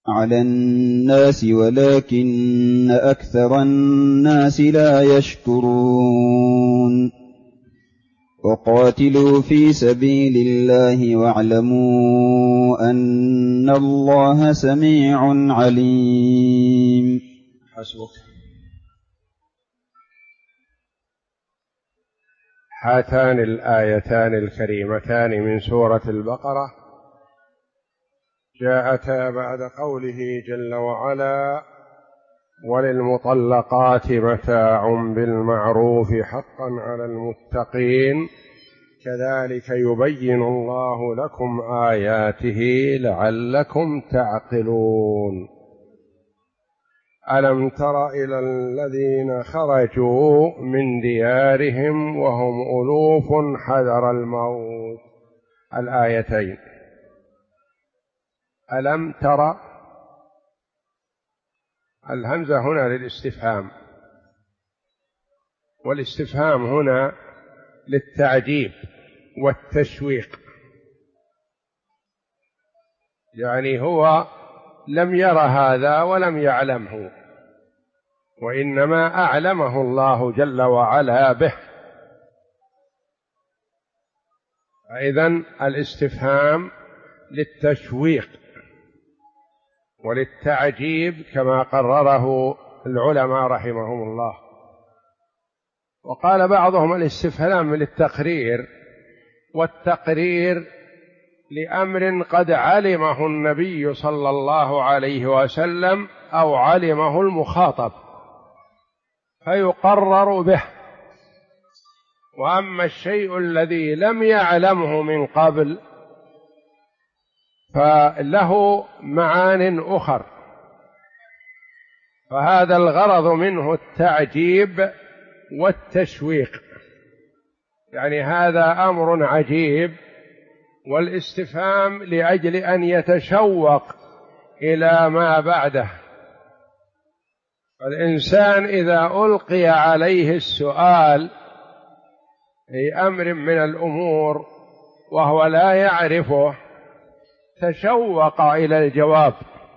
على الناس ولكن أكثر الناس لا يشكرون وقاتلوا في سبيل الله واعلموا أن الله سميع عليم. حسبك. هاتان الآيتان الكريمتان من سورة البقرة جاءتا بعد قوله جل وعلا: وللمطلقات متاع بالمعروف حقا على المتقين كذلك يبين الله لكم آياته لعلكم تعقلون. ألم تر إلى الذين خرجوا من ديارهم وهم ألوف حذر الموت. الآيتين. ألم تر، الهمزة هنا للاستفهام، والاستفهام هنا للتعجيب والتشويق، يعني هو لم ير هذا ولم يعلمه، وإنما أعلمه الله جل وعلا به. فإذن الاستفهام للتشويق وللتعجيب كما قرره العلماء رحمهم الله. وقال بعضهم الاستفهام للتقرير، والتقرير لأمر قد علمه النبي صلى الله عليه وسلم أو علمه المخاطب فيقرر به. وأما الشيء الذي لم يعلمه من قبل فله معان أخر، فهذا الغرض منه التعجيب والتشويق، يعني هذا أمر عجيب، والاستفهام لأجل أن يتشوق إلى ما بعده. الإنسان إذا ألقي عليه السؤال في أمر من الأمور وهو لا يعرفه تشوق إلى الجواب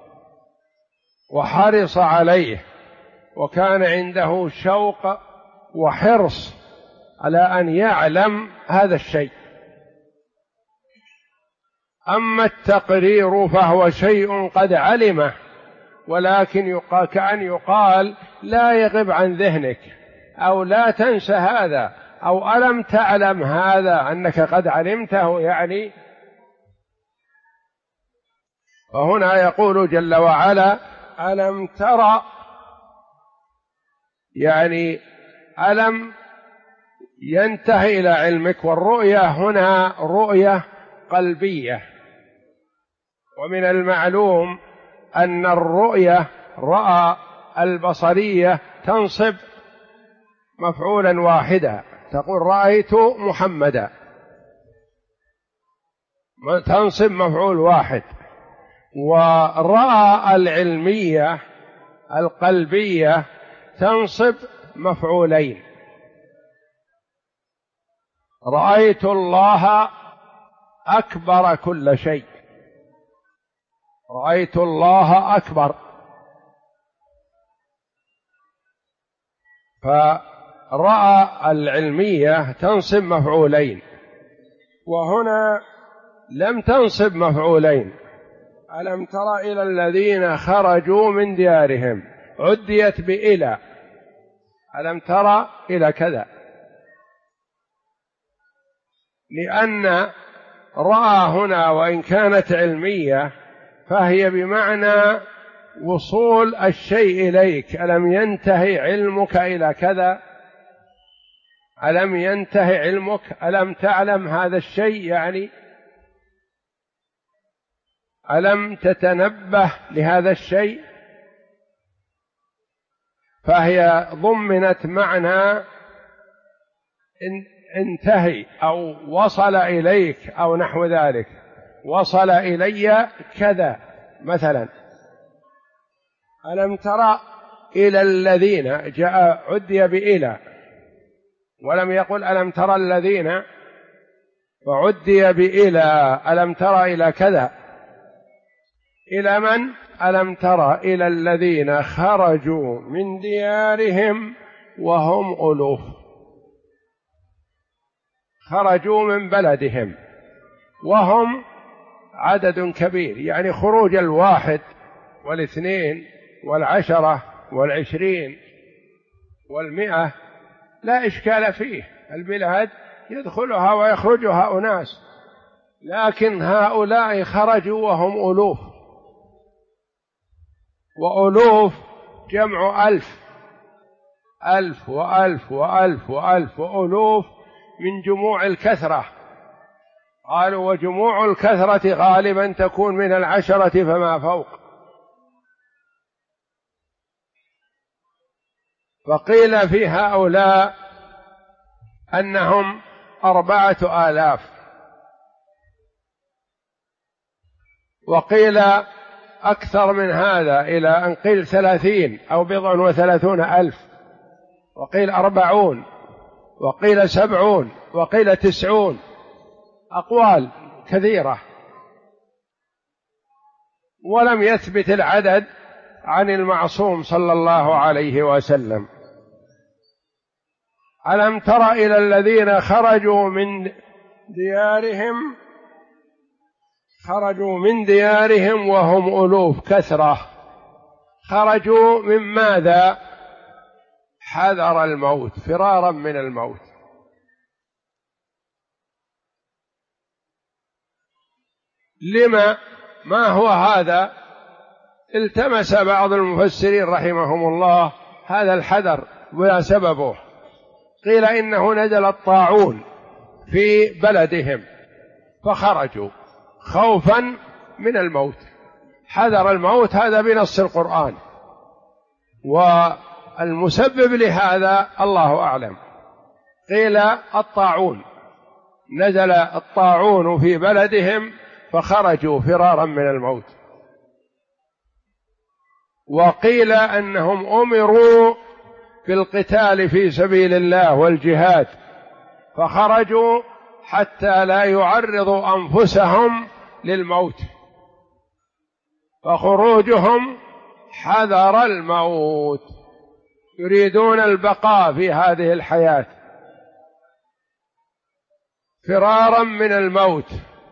وحرص عليه، وكان عنده شوق وحرص على أن يعلم هذا الشيء. أما التقرير فهو شيء قد علمه، ولكن كأن يقال لا يغب عن ذهنك، أو لا تنسى هذا، أو ألم تعلم هذا أنك قد علمته يعني. وهنا يقول جل وعلا: ألم ترى، يعني ألم ينتهي إلى علمك. والرؤية هنا رؤية قلبية، ومن المعلوم أن الرؤية رأى البصرية تنصب مفعولا واحدا، تقول رأيت محمدا، تنصب مفعول واحد. ورأى العلمية القلبية تنصب مفعولين. رأيت الله أكبر كل شيء، رأيت الله أكبر، فرأى العلمية تنصب مفعولين، وهنا لم تنصب مفعولين. ألم تر إلى الذين خرجوا من ديارهم، عديت بإلى، ألم تر إلى كذا، لأن رأى هنا وإن كانت علمية فهي بمعنى وصول الشيء إليك. ألم ينتهي علمك إلى كذا، ألم ينتهي علمك، ألم تعلم هذا الشيء، يعني ألم تتنبه لهذا الشيء. فهي ضمنت معنى انتهي أو وصل إليك أو نحو ذلك. وصل إلي كذا مثلا. ألم ترى إلى الذين، جاء عدي بإلى ولم يقل ألم ترى الذين، فعدي بإلى. ألم ترى إلى كذا، إلى من؟ ألم تر إلى الذين خرجوا من ديارهم وهم ألوف، خرجوا من بلدهم وهم عدد كبير، يعني خروج 1 و2 و10 و20 و100 لا إشكال فيه، البلاد يدخلها ويخرجها أناس، لكن هؤلاء خرجوا وهم ألوف، وألوف جمع 1000، 1000 و1000 و1000 و1000 وألوف من جموع الكثرة. قالوا وجموع الكثرة غالبا تكون من 10 فما فوق. فقيل في هؤلاء أنهم 4000، وقيل أكثر من هذا إلى أن قيل 30 أو 30 وقيل 40 وقيل 70 وقيل 90، أقوال كثيرة، ولم يثبت العدد عن المعصوم صلى الله عليه وسلم. ألم تر إلى الذين خرجوا من ديارهم وهم ألوف كثرة، خرجوا من ماذا؟ حذر الموت، فرارا من الموت. لما؟ ما هو هذا؟ التمس بعض المفسرين رحمهم الله هذا الحذر ولا سببه. قيل إنه نزل الطاعون في بلدهم فخرجوا خوفا من الموت، حذر الموت، هذا بنص القرآن، والمسبب لهذا الله أعلم. قيل الطاعون، نزل الطاعون في بلدهم فخرجوا فرارا من الموت. وقيل أنهم أمروا بالقتال في سبيل الله والجهاد فخرجوا حتى لا يعرضوا أنفسهم للموت، فخروجهم حذر الموت، يريدون البقاء في هذه الحياة فرارا من الموت.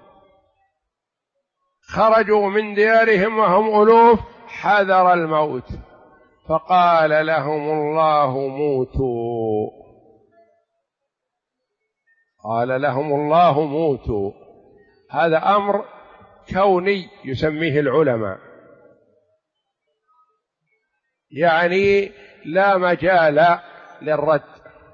خرجوا من ديارهم وهم ألوف حذر الموت، فقال لهم الله موتوا، قال لهم الله موتوا. هذا أمر كوني يسميه العلماء، يعني لا مجال للرد.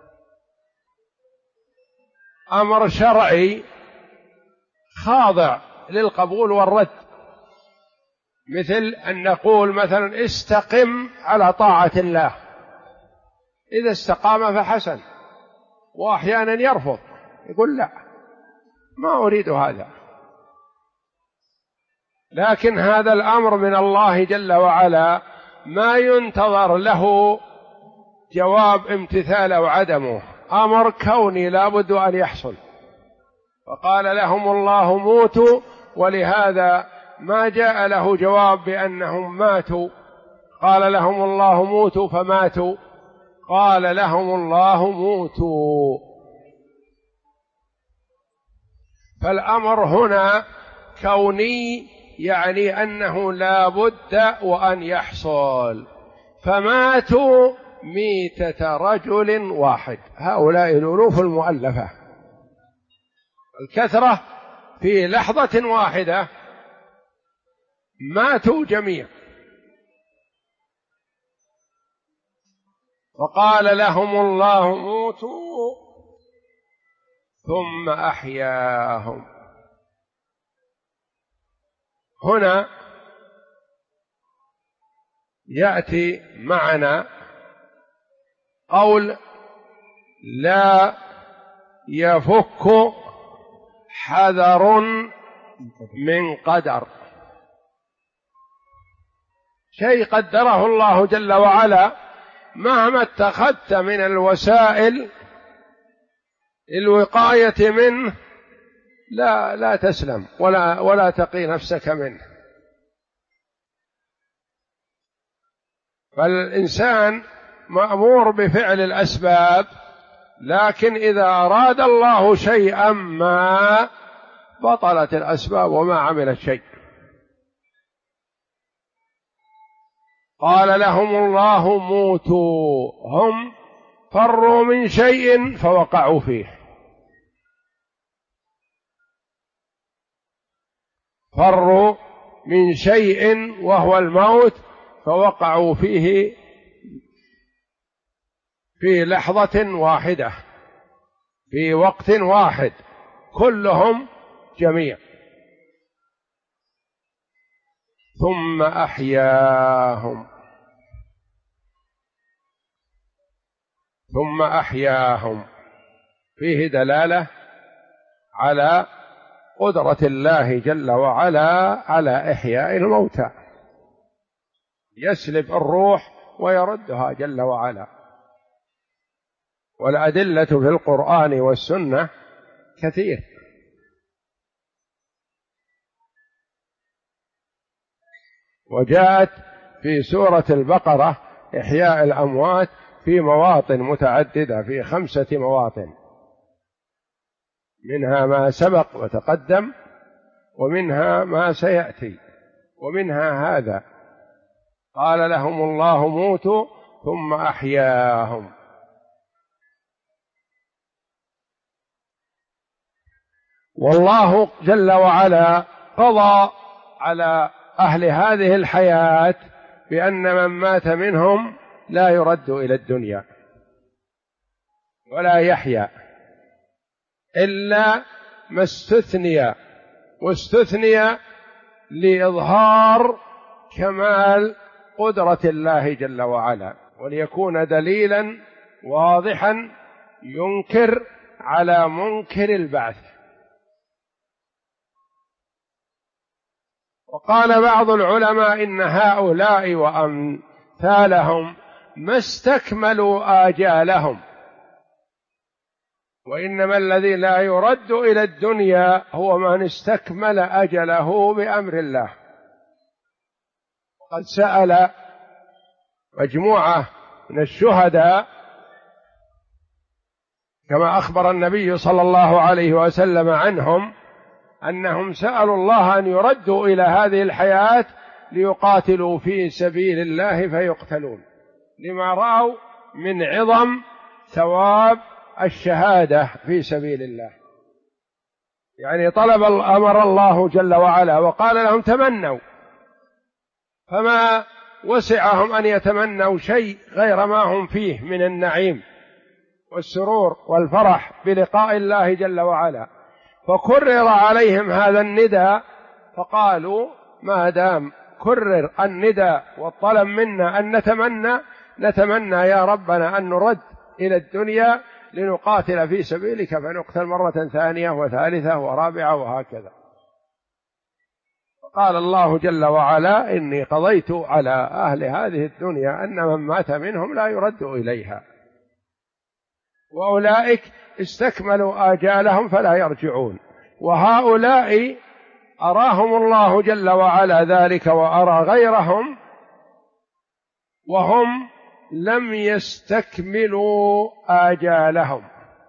أمر شرعي خاضع للقبول والرد، مثل أن نقول مثلا استقم على طاعة الله، إذا استقام فحسن، وأحيانا يرفض يقول لا ما أريد هذا، لكن هذا الأمر من الله جل وعلا ما ينتظر له جواب امتثال أو عدمه، أمر كوني لا بد أن يحصل. فقال لهم الله موتوا، ولهذا ما جاء له جواب بأنهم ماتوا، قال لهم الله موتوا فماتوا، قال لهم الله موتوا. فالأمر هنا كوني، يعني أنه لا بد وأن يحصل، فماتوا ميتة رجل واحد. هؤلاء الألوف المؤلفة الكثرة في لحظة واحدة ماتوا جميعا. وقال لهم الله موتوا ثم أحياهم. هنا يأتي معنا قول لا يفك حذر من قدر، شيء قدره الله جل وعلا مهما اتخذت من الوسائل الوقاية منه لا تسلم ولا تقي نفسك منه. فالإنسان مأمور بفعل الأسباب، لكن إذا أراد الله شيئا ما بطلت الأسباب وما عملت شيء. قال لهم الله موتوا، هم فروا من شيء فوقعوا فيه، فروا من شيء وهو الموت فوقعوا فيه في لحظة واحدة، في وقت واحد، كلهم جميع. ثم أحياهم، ثم أحياهم فيه دلالة على قدرة الله جل وعلا على إحياء الموتى، يسلب الروح ويردها جل وعلا. والأدلة في القرآن والسنة كثير. وجاءت في سورة البقرة إحياء الأموات في مواطن متعددة، في 5 مواطن، منها ما سبق وتقدم، ومنها ما سيأتي، ومنها هذا. قال لهم الله موتوا ثم أحياهم. والله جل وعلا قضى على أهل هذه الحياة بأن من مات منهم لا يرد إلى الدنيا ولا يحيا إلا ما استثني، واستثني لإظهار كمال قدرة الله جل وعلا، وليكون دليلا واضحا ينكر على منكر البعث. وقال بعض العلماء إن هؤلاء وأمثالهم ما استكملوا آجالهم، وإنما الذي لا يرد إلى الدنيا هو من استكمل أجله بأمر الله. قد سأل مجموعة من الشهداء كما أخبر النبي صلى الله عليه وسلم عنهم أنهم سألوا الله أن يردوا إلى هذه الحياة ليقاتلوا في سبيل الله فيقتلون، لما رأوا من عظم ثواب الشهادة في سبيل الله. يعني أمر الله جل وعلا وقال لهم تمنوا، فما وسعهم أن يتمنوا شيء غير ما هم فيه من النعيم والسرور والفرح بلقاء الله جل وعلا. فكرر عليهم هذا النداء، فقالوا ما دام كرر النداء والطلب منا أن نتمنى يا ربنا أن نرد إلى الدنيا لنقاتل في سبيلك فنقتل مرة ثانية وثالثة ورابعة وهكذا. قال الله جل وعلا إني قضيت على أهل هذه الدنيا أن من مات منهم لا يرد إليها، وأولئك استكملوا آجالهم فلا يرجعون. وهؤلاء أراهم الله جل وعلا ذلك وأرى غيرهم وهم لم يستكملوا آجالهم.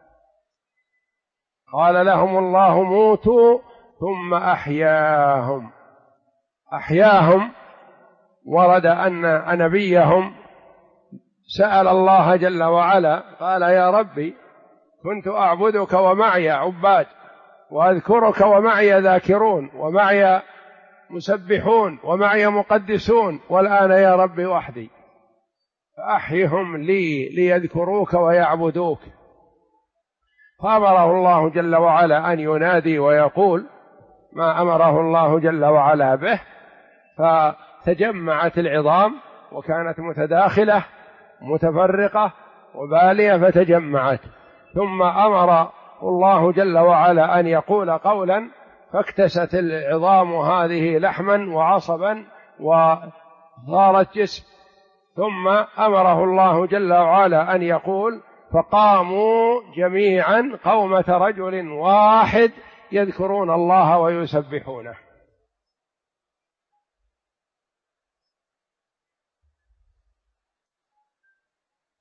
قال لهم الله موتوا ثم أحياهم. أحياهم ورد أن نبيهم سأل الله جل وعلا قال يا ربي كنت أعبدك ومعي عباد، وأذكرك ومعي ذاكرون، ومعي مسبحون، ومعي مقدسون، والآن يا ربي وحدي، فأحيهم لي ليذكروك ويعبدوك. فأمره الله جل وعلا أن ينادي ويقول ما أمره الله جل وعلا به، فتجمعت العظام وكانت متداخلة متفرقة وبالية فتجمعت، ثم أمر الله جل وعلا أن يقول قولا فاكتست العظام هذه لحما وعصبا وصارت جسم، ثم أمره الله جل وعلا أن يقول فقاموا جميعا قومة رجل واحد يذكرون الله ويسبحونه.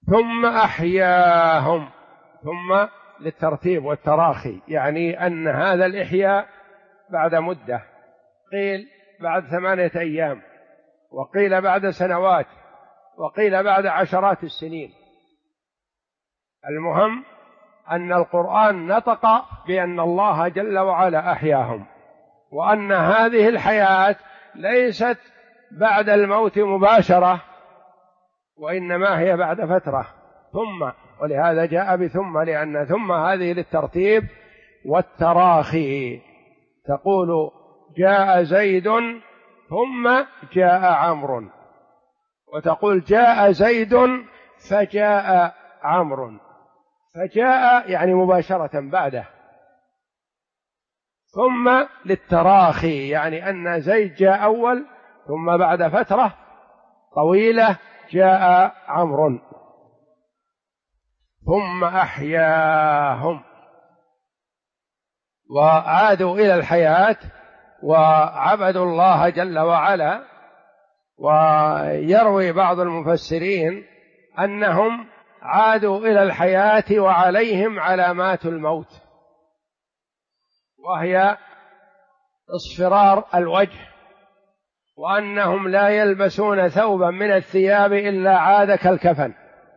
ثم أحياهم، ثم للترتيب والتراخي، يعني أن هذا الإحياء بعد مدة، قيل بعد 8 أيام، وقيل بعد سنوات، وقيل بعد عشرات السنين. المهم أن القرآن نطق بأن الله جل وعلا أحياهم، وأن هذه الحياة ليست بعد الموت مباشرة، وإنما هي بعد فترة. ثم، ولهذا جاء بثم، لأن ثم هذه للترتيب والتراخي. تقول جاء زيد ثم جاء عمرو، وتقول جاء زيد فجاء عمرو، فجاء يعني مباشرة بعده. ثم للتراخي، يعني أن زيد جاء أول، ثم بعد فترة طويلة جاء عمرو. ثم أحياهم، وعادوا إلى الحياة وعبدوا الله جل وعلا. ويروي بعض المفسرين أنهم عادوا إلى الحياة وعليهم علامات الموت، وهي اصفرار الوجه، وأنهم لا يلبسون ثوبا من الثياب إلا عاد كالكفن،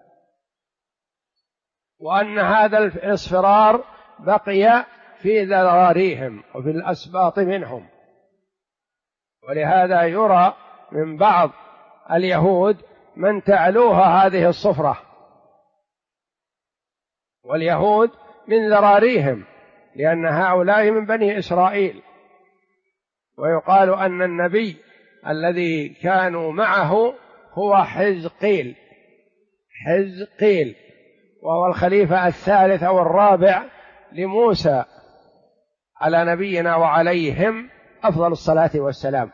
وأن هذا الاصفرار بقي في ذراريهم وفي الأسباط منهم. ولهذا يرى من بعض اليهود من تعلوها هذه الصفرة، واليهود من ذراريهم، لأن هؤلاء من بني إسرائيل. ويقال أن النبي الذي كانوا معه هو حزقيل، وهو الخليفة الثالث أو الرابع لموسى على نبينا وعليهم أفضل الصلاة والسلام.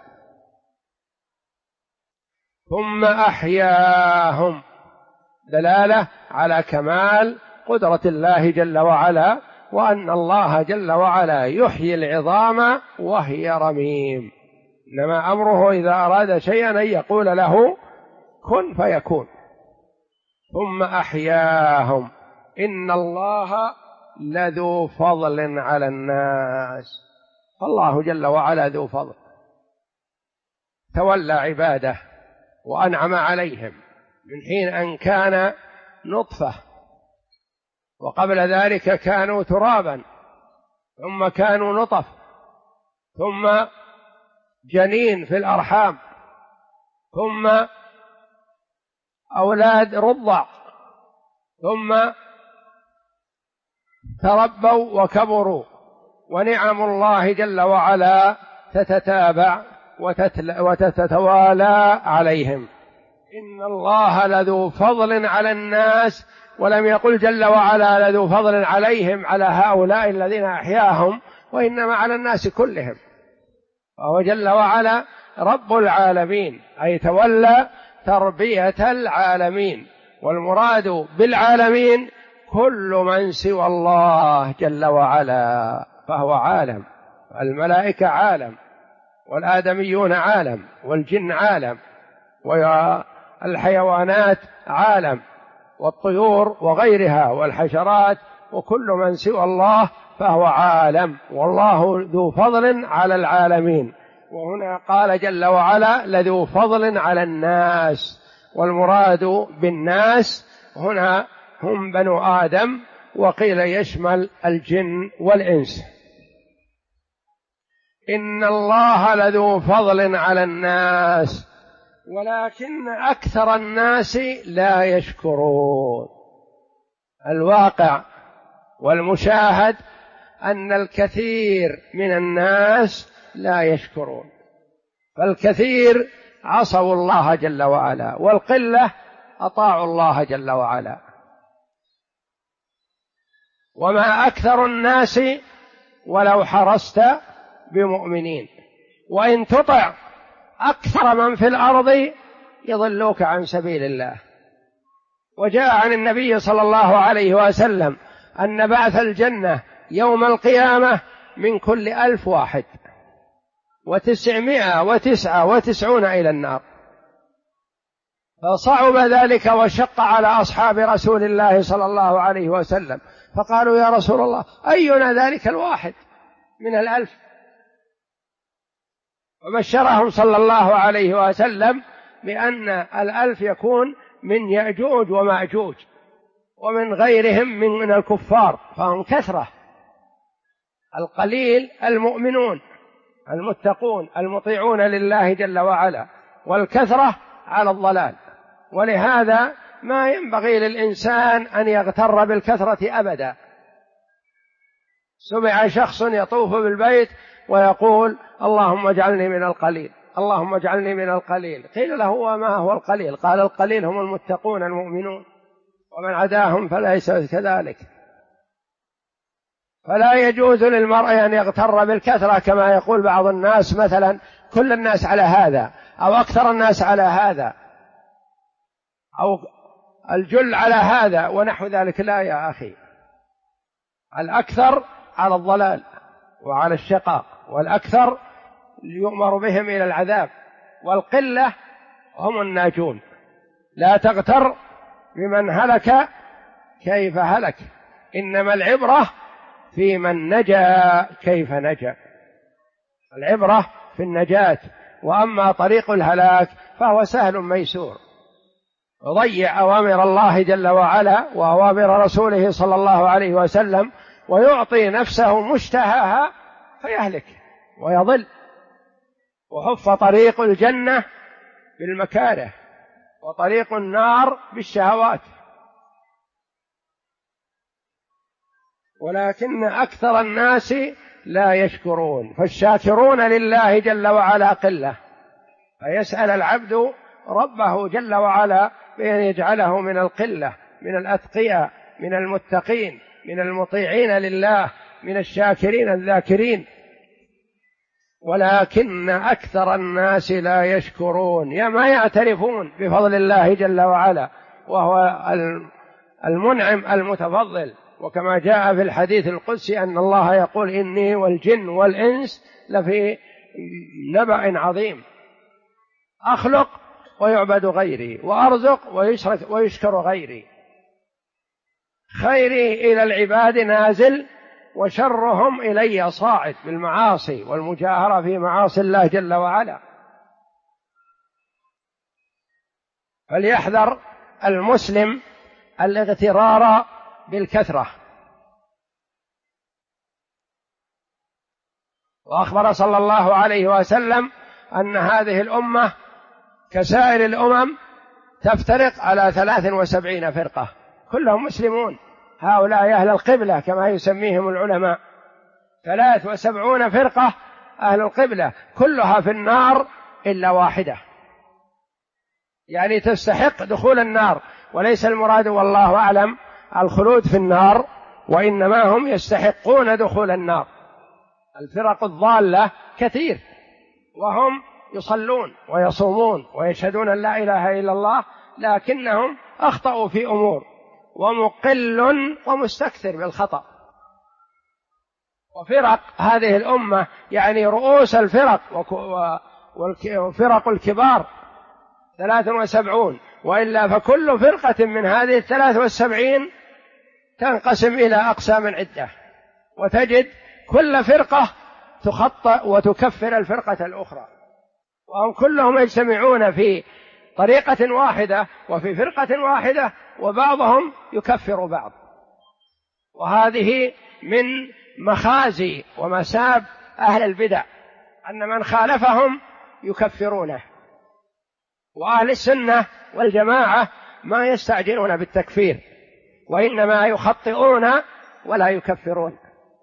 ثم أحياهم، دلالة على كمال قدرة الله جل وعلا، وأن الله جل وعلا يحيي العظام وهي رميم، إنما أمره إذا أراد شيئا أن يقول له كن فيكون. ثم أحياهم، إن الله لذو فضل على الناس، فالله جل وعلا ذو فضل، تولى عباده وأنعم عليهم من حين أن كان نطفة، وقبل ذلك كانوا ترابا، ثم كانوا نطف، ثم جنين في الأرحام، ثم أولاد رضع، ثم تربوا وكبروا، ونعم الله جل وعلا تتتابع وتتوالى عليهم. إن الله لذو فضل على الناس، ولم يقل جل وعلا لذو فضل عليهم على هؤلاء الذين أحياهم، وإنما على الناس كلهم. وهو جل وعلا رب العالمين، أي تولى تربية العالمين، والمراد بالعالمين كل من سوى الله جل وعلا، فهو عالم. الملائكة عالم، والآدميون عالم، والجن عالم، والحيوانات عالم، والطيور وغيرها، والحشرات، وكل من سوى الله فهو عالم، والله ذو فضل على العالمين. وهنا قال جل وعلا لذو فضل على الناس، والمراد بالناس هنا هم بنو آدم، وقيل يشمل الجن والإنس. إن الله لذو فضل على الناس ولكن أكثر الناس لا يشكرون. الواقع والمشاهد أن الكثير من الناس لا يشكرون، فالكثير عصوا الله جل وعلا، والقلة أطاعوا الله جل وعلا. وما أكثر الناس ولو حرصت بمؤمنين، وإن تطع أكثر من في الأرض يضلوك عن سبيل الله. وجاء عن النبي صلى الله عليه وسلم أن بعث الجنة يوم القيامة من كل 1000 واحد، 999 إلى النار. فصعب ذلك وشق على أصحاب رسول الله صلى الله عليه وسلم، فقالوا يا رسول الله أينا ذلك الواحد من 1000؟ وبشرهم صلى الله عليه وسلم بأن 1000 يكون من يأجوج ومأجوج ومن غيرهم من الكفار، فهم كثرة. القليل المؤمنون المتقون المطيعون لله جل وعلا، والكثرة على الضلال. ولهذا ما ينبغي للإنسان أن يغتر بالكثرة أبدا. سمع شخص يطوف بالبيت ويقول اللهم اجعلني من القليل، اللهم اجعلني من القليل. قيل له وما هو القليل؟ قال القليل هم المتقون المؤمنون، ومن عداهم فليس كذلك. فلا يجوز للمرء أن يغتر بالكثرة كما يقول بعض الناس، مثلا كل الناس على هذا، أو أكثر الناس على هذا، أو الجل على هذا ونحو ذلك. لا يا أخي، الأكثر على الضلال وعلى الشقاء، والأكثر يؤمر بهم إلى العذاب، والقلة هم الناجون. لا تغتر بمن هلك كيف هلك، إنما العبرة في من نجا كيف نجا. العبرة في النجاة، وأما طريق الهلاك فهو سهل ميسور. يضيع أوامر الله جل وعلا وأوامر رسوله صلى الله عليه وسلم، ويعطي نفسه مشتهاها فيهلك ويضل. وحف طريق الجنة بالمكاره، وطريق النار بالشهوات. ولكن أكثر الناس لا يشكرون، فالشاكرون لله جل وعلا قلة. فيسأل العبد ربه جل وعلا بأن يجعله من القلة، من الأتقياء، من المتقين، من المطيعين لله، من الشاكرين الذاكرين. ولكن أكثر الناس لا يشكرون، يا ما يعترفون بفضل الله جل وعلا، وهو المنعم المتفضل. وكما جاء في الحديث القدسي أن الله يقول إني والجن والإنس لفي نبأ عظيم، أخلق ويعبد غيري، وأرزق ويشكر غيري، خيري إلى العباد نازل، وشرهم إلي صاعد بالمعاصي والمجاهرة في معاصي الله جل وعلا. فليحذر المسلم الاغترار بالكثرة. وأخبر صلى الله عليه وسلم أن هذه الأمة كسائر الأمم تفترق على 73 فرقة، كلهم مسلمون، هؤلاء أهل القبلة كما يسميهم العلماء. 73 فرقة أهل القبلة كلها في النار إلا واحدة، يعني تستحق دخول النار. وليس المراد والله أعلم الخلود في النار، وإنما هم يستحقون دخول النار. الفرق الضالة كثير، وهم يصلون ويصومون ويشهدون أن لا إله إلا الله، لكنهم أخطأوا في أمور، ومقل ومستكثر بالخطأ. وفرق هذه الأمة يعني رؤوس الفرق وفرق الكبار 73، وإلا فكل فرقة من هذه 73 تنقسم إلى أقسام عدة، وتجد كل فرقة تخطأ وتكفر الفرقة الأخرى، وهم كلهم يجتمعون في طريقة واحدة وفي فرقة واحدة، وبعضهم يكفر بعض. وهذه من مخازي ومساب أهل البدع أن من خالفهم يكفرونه. وأهل السنة والجماعة ما يستعجلون بالتكفير، وإنما يخطئون ولا يكفرون.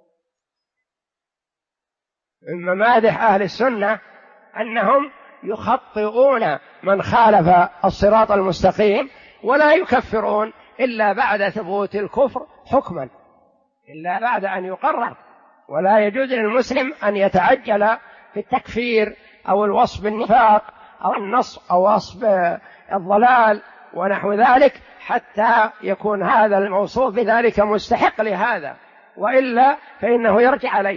من ممادح أهل السنة أنهم يخطئون من خالف الصراط المستقيم، ولا يكفرون إلا بعد ثبوت الكفر حكما، إلا بعد أن يقرر. ولا يجوز للمسلم أن يتعجل في التكفير أو الوصف بالنفاق أو النصب أو وصف الضلال ونحو ذلك حتى يكون هذا الموصوف بذلك مستحق لهذا، وإلا فإنه يرجع عليه.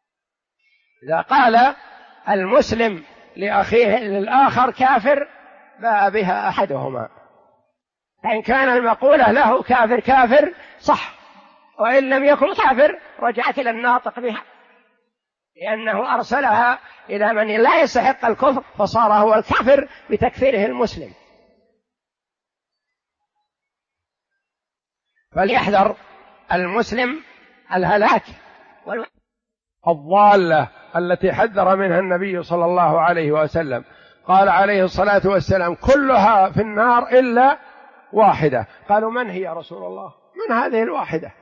إذا قال المسلم لأخيه للآخر كافر باء بها أحدهما، فإن كان المقولة له كافر كافر صح، وإن لم يكن كافر رجعت إلى الناطق بها، لأنه أرسلها إلى من لا يستحق الكفر فصار هو الكافر بتكفيره المسلم. فليحذر المسلم الهلاك الضالة التي حذر منها النبي صلى الله عليه وسلم. قال عليه الصلاة والسلام: كلها في النار إلا واحدة. قالوا: من هي يا رسول الله؟ من هذه الواحدة؟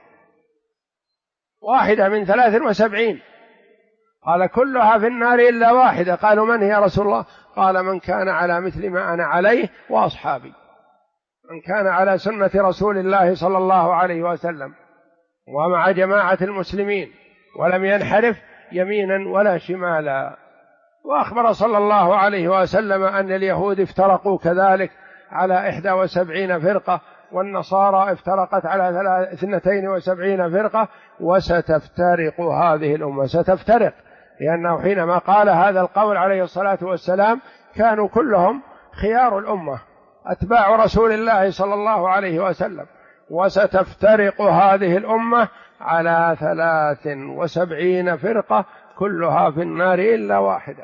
واحدة من 73. قال: كلها في النار إلا واحدة. قالوا: من هي يا رسول الله؟ قال: من كان على مثل ما أنا عليه وأصحابي، من كان على سنة رسول الله صلى الله عليه وسلم ومع جماعة المسلمين ولم ينحرف يمينا ولا شمالا. وأخبر صلى الله عليه وسلم أن اليهود افترقوا كذلك على 71 فرقة، والنصارى افترقت على 72 فرقة، وستفترق هذه الأمة. ستفترق لأنه حينما قال هذا القول عليه الصلاة والسلام كانوا كلهم خيار الأمة أتباع رسول الله صلى الله عليه وسلم. وستفترق هذه الأمة على 73 فرقة كلها في النار إلا واحدة،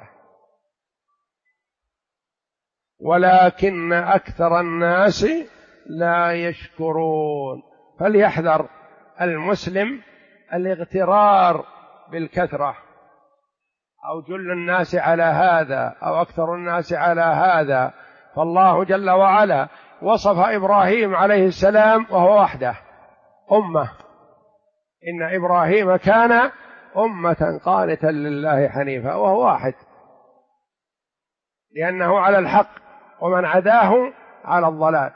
ولكن أكثر الناس لا يشكرون. فليحذر المسلم الاغترار بالكثرة، أو جل الناس على هذا أو أكثر الناس على هذا. فالله جل وعلا وصف إبراهيم عليه السلام وهو وحده أمة: إن إبراهيم كان أمة قانتا لله حنيفا، وهو واحد، لأنه على الحق، ومن عداه على الضلال.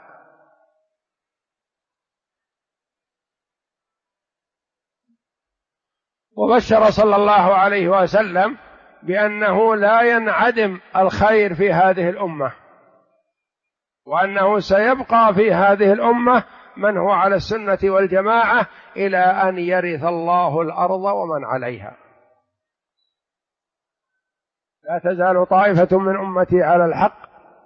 وبشر صلى الله عليه وسلم بأنه لا ينعدم الخير في هذه الأمة، وأنه سيبقى في هذه الأمة من هو على السنة والجماعة إلى أن يرث الله الأرض ومن عليها. لا تزال طائفة من أمتي على الحق.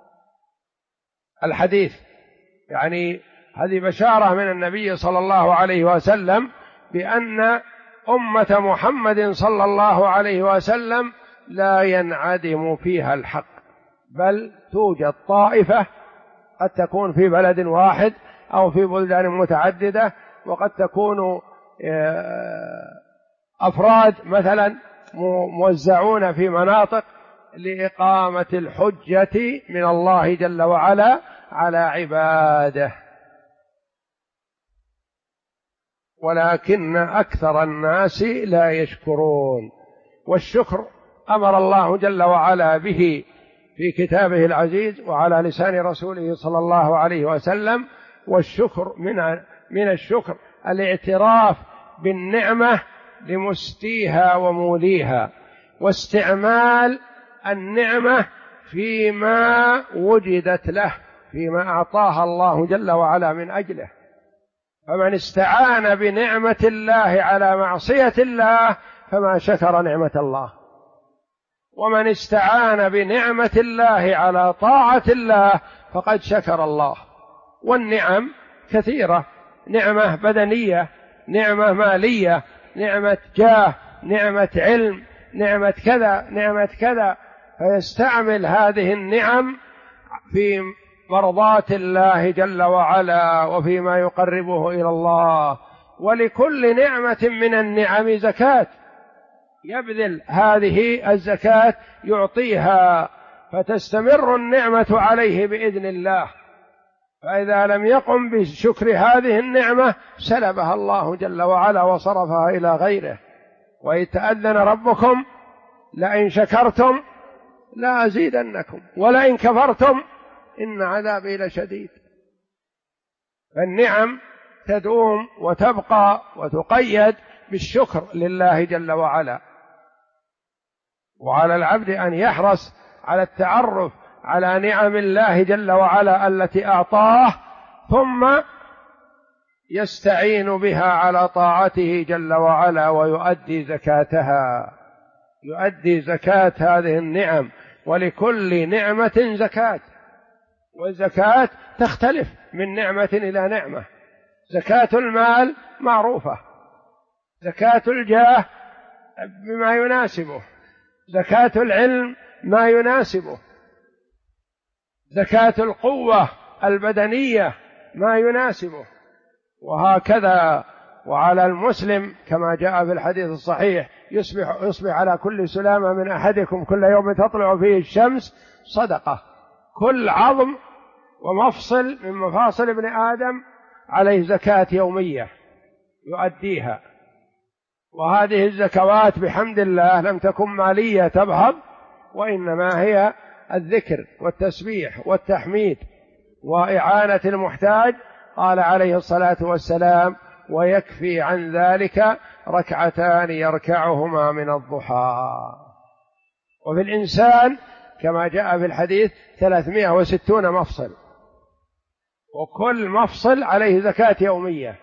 الحديث يعني هذه بشارة من النبي صلى الله عليه وسلم بأن أمة محمد صلى الله عليه وسلم لا ينعدم فيها الحق، بل توجد طائفة قد تكون في بلد واحد أو في بلدان متعددة، وقد تكون أفراد مثلا موزعون في مناطق لإقامة الحجة من الله جل وعلا على عباده، ولكن أكثر الناس لا يشكرون. والشكر أمر الله جل وعلا به في كتابه العزيز وعلى لسان رسوله صلى الله عليه وسلم. والشكر من الشكر الاعتراف بالنعمة لمستيها وموليها، واستعمال النعمة فيما وجدت له، فيما أعطاها الله جل وعلا من أجله. فمن استعان بنعمة الله على معصية الله فما شكر نعمة الله، ومن استعان بنعمة الله على طاعة الله فقد شكر الله. والنعم كثيرة: نعمة بدنية، نعمة مالية، نعمة جاه، نعمة علم، نعمة كذا، نعمة كذا. فيستعمل هذه النعم في مرضاة الله جل وعلا وفيما يقربه إلى الله. ولكل نعمة من النعم زكاة، يبذل هذه الزكاة يعطيها فتستمر النعمة عليه بإذن الله. فإذا لم يقم بشكر هذه النعمة سلبها الله جل وعلا وصرفها إلى غيره. وإذ تأذن ربكم لئن شكرتم لأزيدنكم ولئن كفرتم إن عذابي لشديد. فالنعم تدوم وتبقى وتقيد بالشكر لله جل وعلا، وعلى العبد أن يحرص على التعرف على نعم الله جل وعلا التي أعطاه، ثم يستعين بها على طاعته جل وعلا ويؤدي زكاتها، يؤدي زكاة هذه النعم. ولكل نعمة زكاة، والزكاة تختلف من نعمة إلى نعمة. زكاة المال معروفة، زكاة الجاه بما يناسبه، زكاة العلم ما يناسبه، زكاة القوة البدنية ما يناسبه، وهكذا. وعلى المسلم كما جاء في الحديث الصحيح يصبح على كل سلامة من أحدكم كل يوم تطلع فيه الشمس صدقة. كل عظم ومفصل من مفاصل ابن آدم عليه زكاة يومية يؤديها. وهذه الزكوات بحمد الله لم تكن مالية تبهض، وإنما هي الذكر والتسبيح والتحميد وإعانة المحتاج. قال عليه الصلاة والسلام: ويكفي عن ذلك ركعتان يركعهما من الضحى. وفي الإنسان كما جاء في الحديث 360 مفصل، وكل مفصل عليه زكاة يومية،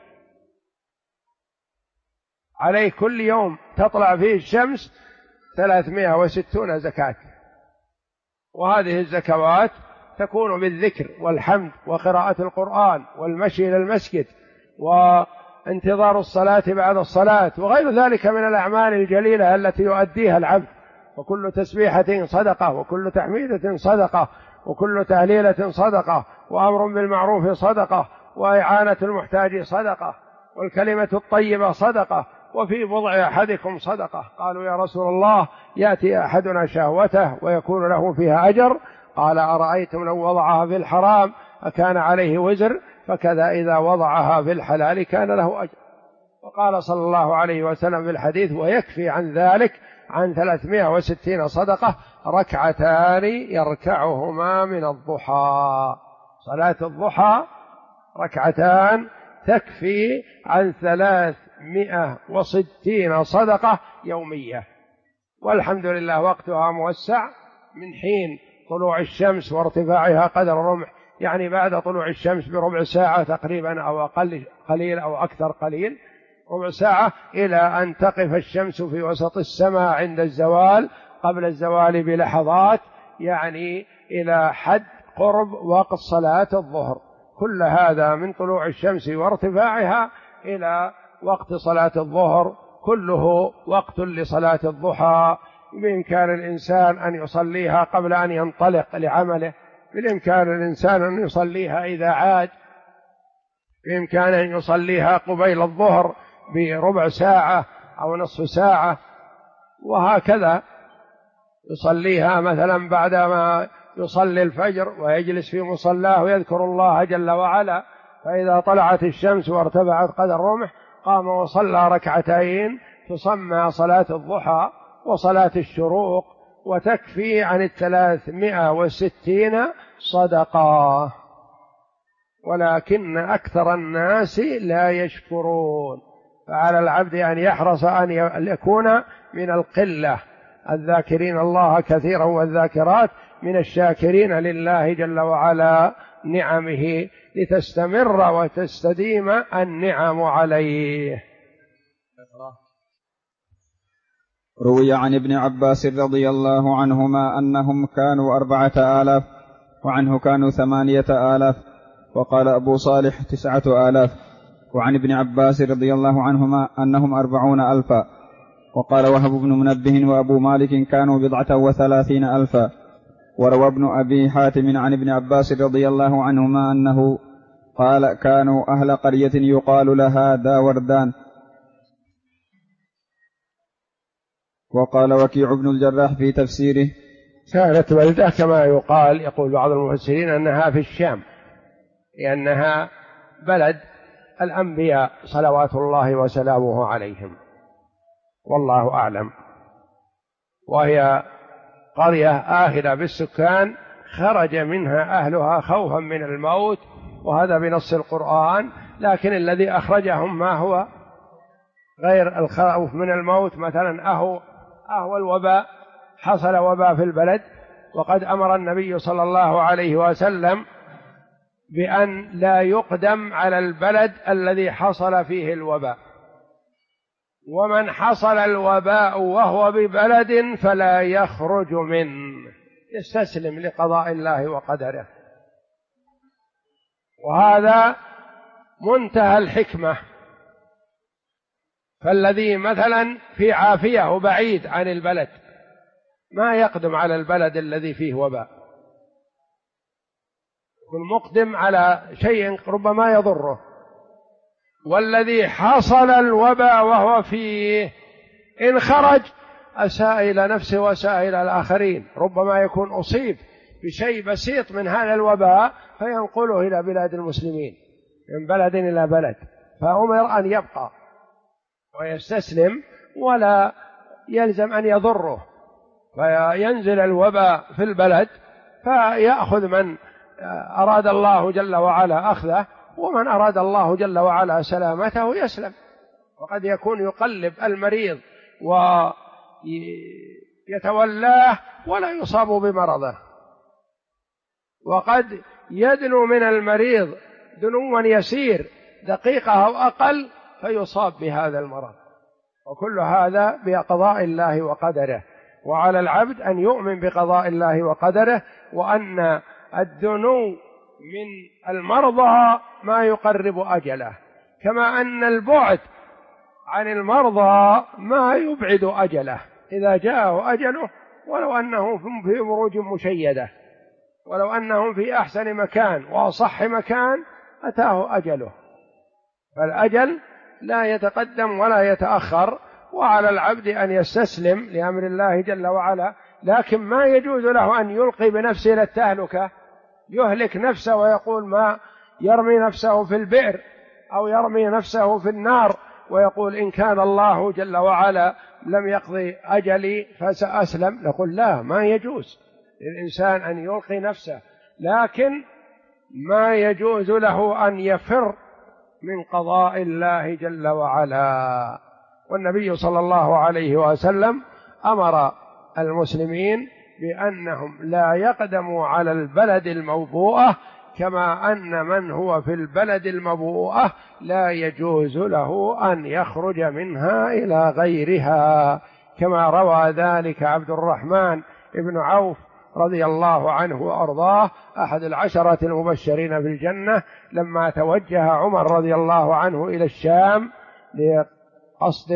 عليه كل يوم تطلع فيه الشمس 360 زكاة. وهذه الزكوات تكون بالذكر والحمد وقراءة القرآن والمشي إلى المسجد وانتظار الصلاة بعد الصلاة وغير ذلك من الأعمال الجليلة التي يؤديها العبد. وكل تسبيحة صدقة، وكل تحميدة صدقة، وكل تهليلة صدقة، وأمر بالمعروف صدقة، وإعانة المحتاج صدقة، والكلمة الطيبة صدقة، وفي بضع أحدكم صدقة. قالوا: يا رسول الله، يأتي أحدنا شهوته ويكون له فيها أجر؟ قال: أرأيتم لو وضعها في الحرام أكان عليه وزر؟ فكذا إذا وضعها في الحلال كان له أجر. وقال صلى الله عليه وسلم في الحديث: ويكفي عن ذلك عن 360 صدقة ركعتان يركعهما من الضحى. صلاة الضحى ركعتان تكفي عن 360 صدقة يومية. والحمد لله وقتها موسع من حين طلوع الشمس وارتفاعها قدر الرمح، يعني بعد طلوع الشمس بربع ساعة تقريبا أو أقل قليل أو أكثر قليل، ربع ساعة، إلى أن تقف الشمس في وسط السماء عند الزوال قبل الزوال بلحظات، يعني إلى حد قرب وقت صلاة الظهر. كل هذا من طلوع الشمس وارتفاعها إلى وقت صلاة الظهر كله وقت لصلاة الضحى. بإمكان الإنسان أن يصليها قبل أن ينطلق لعمله، بالإمكان الإنسان أن يصليها إذا عاد، بإمكان أن يصليها قبيل الظهر بربع ساعة أو نصف ساعة، وهكذا يصليها مثلا بعدما يصلي الفجر ويجلس في مصلاه ويذكر الله جل وعلا، فإذا طلعت الشمس وارتفعت قدر الرمح قام وصلى ركعتين تسمى صلاة الضحى وصلاة الشروق، وتكفي عن 360 صدقة. ولكن أكثر الناس لا يشكرون، فعلى العبد أن يحرص أن يكون من القلة الذاكرين الله كثيرا والذاكرات، من الشاكرين لله جل وعلا نعمه، لتستمر وتستديم النعم عليه. روي عن ابن عباس رضي الله عنهما أنهم كانوا 4000، وعنه كانوا 8000، وقال أبو صالح 9000. وعن ابن عباس رضي الله عنهما أنهم 40,000، وقال وهب بن منبه وأبو مالك كانوا 37,000. وروى ابن أبي حاتم عن ابن عباس رضي الله عنهما أنه قال كانوا أهل قرية يقال لها داوردان. وقال وكيع بن الجراح في تفسيره: كانت بلدة كما يقول بعض المفسرين أنها في الشام، لأنها بلد الأنبياء صلوات الله وسلامه عليهم، والله أعلم. وهي قرية آخرة بالسكان خرج منها أهلها خوفا من الموت، وهذا بنص القرآن. لكن الذي أخرجهم ما هو غير الخوف من الموت، مثلا أهو الوباء، حصل وباء في البلد، وقد أمر النبي صلى الله عليه وسلم بأن لا يقدم على البلد الذي حصل فيه الوباء، ومن حصل الوباء وهو ببلد فلا يخرج منه، يستسلم لقضاء الله وقدره. وهذا منتهى الحكمة. فالذي مثلا في عافية وبعيد عن البلد ما يقدم على البلد الذي فيه وباء، يكون مقدم على شيء ربما يضره. والذي حصل الوباء وهو فيه إن خرج أساء إلى نفسه وأساء إلى الآخرين، ربما يكون أصيب بشيء بسيط من هذا الوباء فينقله إلى بلاد المسلمين من بلد إلى بلد، فأمر أن يبقى ويستسلم ولا يلزم أن يضره، فينزل الوباء في البلد فيأخذ من أراد الله جل وعلا أخذه، ومن أراد الله جل وعلا سلامته يسلم. وقد يكون يقلب المريض ويتولاه ولا يصاب بمرضه، وقد يدنو من المريض دنوا يسير دقيقة أو أقل فيصاب بهذا المرض. وكل هذا بقضاء الله وقدره، وعلى العبد أن يؤمن بقضاء الله وقدره، وأن الدنو من المرضى ما يقرب أجله، كما أن البعد عن المرضى ما يبعد أجله. إذا جاءه أجله ولو أنهم في بروج مشيدة، ولو أنهم في أحسن مكان وأصح مكان أتاه أجله، فالأجل لا يتقدم ولا يتأخر، وعلى العبد أن يستسلم لأمر الله جل وعلا. لكن ما يجوز له أن يلقي بنفسه إلى التهلكة، يهلك نفسه ويقول ما يرمي نفسه في البئر أو يرمي نفسه في النار ويقول إن كان الله جل وعلا لم يقضي أجلي فسأسلم. نقول لا، ما يجوز للإنسان أن يلقي نفسه، لكن ما يجوز له أن يفر من قضاء الله جل وعلا. والنبي صلى الله عليه وسلم أمر المسلمين بأنهم لا يقدموا على البلد الموبوءة، كما أن من هو في البلد الموبوءة لا يجوز له أن يخرج منها إلى غيرها، كما روى ذلك عبد الرحمن بن عوف رضي الله عنه وأرضاه أحد العشرة المبشرين بالجنة، لما توجه عمر رضي الله عنه إلى الشام لقصد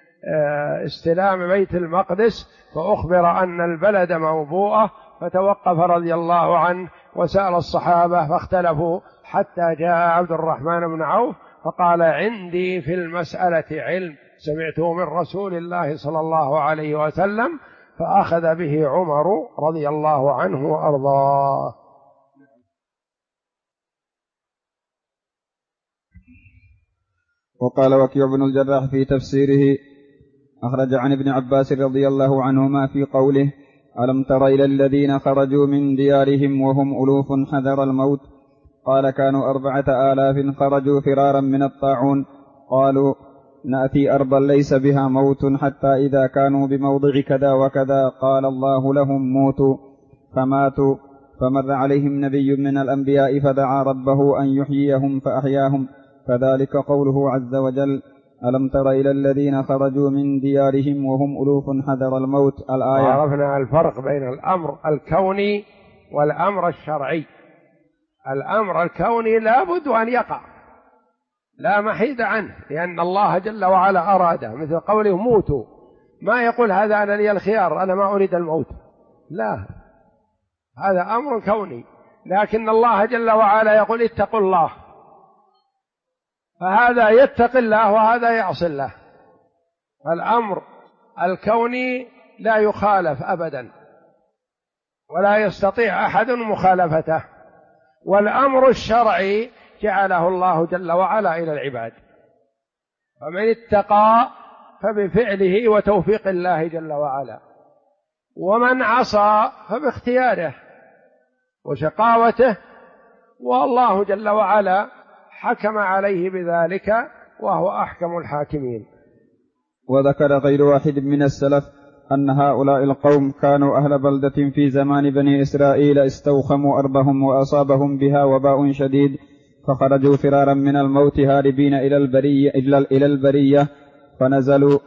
استلام بيت المقدس، فأخبر أن البلد موبوءة، فتوقف رضي الله عنه وسأل الصحابة فاختلفوا، حتى جاء عبد الرحمن بن عوف فقال عندي في المسألة علم سمعته من رسول الله صلى الله عليه وسلم، فأخذ به عمر رضي الله عنه وأرضاه. وقال وكيع بن الجراح في تفسيره: أخرج عن ابن عباس رضي الله عنهما في قوله: ألم تر إلى الذين خرجوا من ديارهم وهم ألوف حذر الموت؟ قال: كانوا 4000 خرجوا فرارا من الطاعون، قالوا: نأتي أرضا ليس بها موت حتى إذا كانوا بموضع كذا وكذا قال الله لهم موتوا، فماتوا. فمر عليهم نبي من الأنبياء فدعا ربه أن يحييهم فأحياهم، فذلك قوله عز وجل: ألم تر إلى الذين خرجوا من ديارهم وهم ألوف حذر الموت. الآية. عرفنا الفرق بين الأمر الكوني والأمر الشرعي. الأمر الكوني لا بد أن يقع، لا محيد عنه، لأن الله جل وعلا أراده، مثل قوله موتوا، ما يقول هذا أنا لي الخيار أنا ما أريد الموت، لا، هذا أمر كوني. لكن الله جل وعلا يقول اتقوا الله، فهذا يتقي الله وهذا يعصي الله. الأمر الكوني لا يخالف أبدا ولا يستطيع أحد مخالفته، والأمر الشرعي جعله الله جل وعلا إلى العباد، فمن اتقى فبفعله وتوفيق الله جل وعلا، ومن عصى فباختياره وشقاوته، والله جل وعلا حكم عليه بذلك وهو أحكم الحاكمين. وذكر غير واحد من السلف أن هؤلاء القوم كانوا أهل بلدة في زمان بني إسرائيل استوخموا أرضهم وأصابهم بها وباء شديد، فخرجوا فرارا من الموت هاربين إلى البرية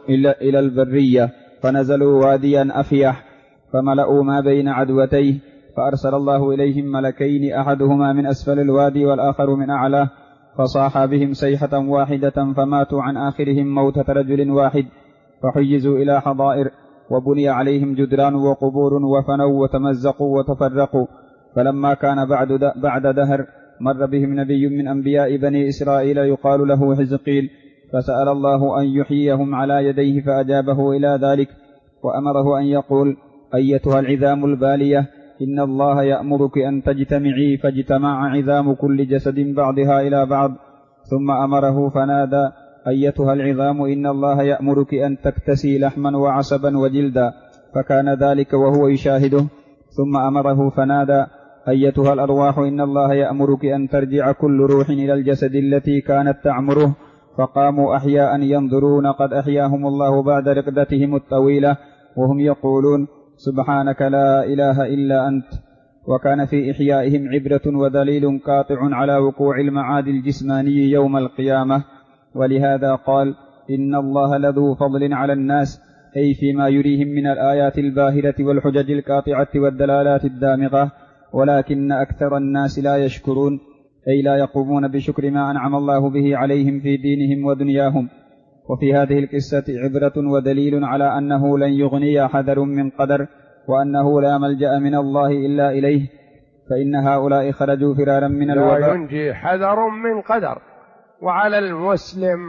فنزلوا واديا أفيح فملأوا ما بين عدوتيه، فأرسل الله إليهم ملكين أحدهما من أسفل الوادي والآخر من أعلاه، فصاحا بهم صيحة واحدة فماتوا عن آخرهم موتة رجل واحد، فحيزوا إلى حضائر وبني عليهم جدران وقبور وفنوا وتمزقوا وتفرقوا. فلما كان بعد دهر مر بهم نبي من أنبياء بني إسرائيل يقال له حزقيل، فسأل الله أن يحييهم على يديه فأجابه إلى ذلك، وأمره أن يقول: أيتها العظام البالية إن الله يأمرك أن تجتمعي، فاجتمع عظام كل جسد بعضها إلى بعض. ثم أمره فنادى: أيتها العظام إن الله يأمرك أن تكتسي لحما وعصبا وجلدا، فكان ذلك وهو يشاهده. ثم أمره فنادى: أيتها الأرواح إن الله يأمرك أن ترجع كل روح إلى الجسد التي كانت تعمره، فقاموا أحياء ينظرون قد أحياهم الله بعد رقدتهم الطويلة، وهم يقولون: سبحانك لا إله إلا أنت. وكان في إحيائهم عبرة ودليل قاطع على وقوع المعاد الجسماني يوم القيامة. ولهذا قال: إن الله لذو فضل على الناس، أي فيما يريهم من الآيات الباهرة والحجج القاطعة والدلالات الدامغة، ولكن أكثر الناس لا يشكرون، أي لا يقومون بشكر ما أنعم الله به عليهم في دينهم ودنياهم. وفي هذه القصة عبرة ودليل على أنه لن يغني حذر من قدر، وأنه لا ملجأ من الله إلا إليه، فإن هؤلاء خرجوا فرارا من الوباء. لا ينجي حذر من قدر، وعلى المسلم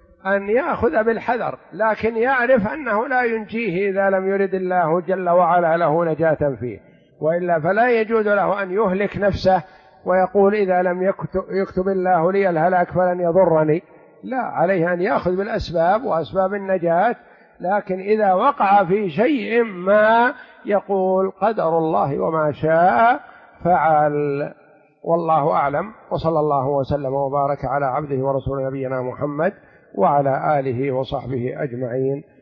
أن يأخذ بالحذر، لكن يعرف أنه لا ينجيه إذا لم يرد الله جل وعلا له نجاة فيه، وإلا فلا يجوز له أن يهلك نفسه ويقول إذا لم يكتب الله لي الهلاك فلن يضرني. لا، عليه أن يأخذ بالأسباب وأسباب النجاة، لكن إذا وقع في شيء ما يقول قدر الله وما شاء فعل. والله أعلم، وصلى الله وسلم وبارك على عبده ورسوله نبينا محمد وعلى آله وصحبه أجمعين.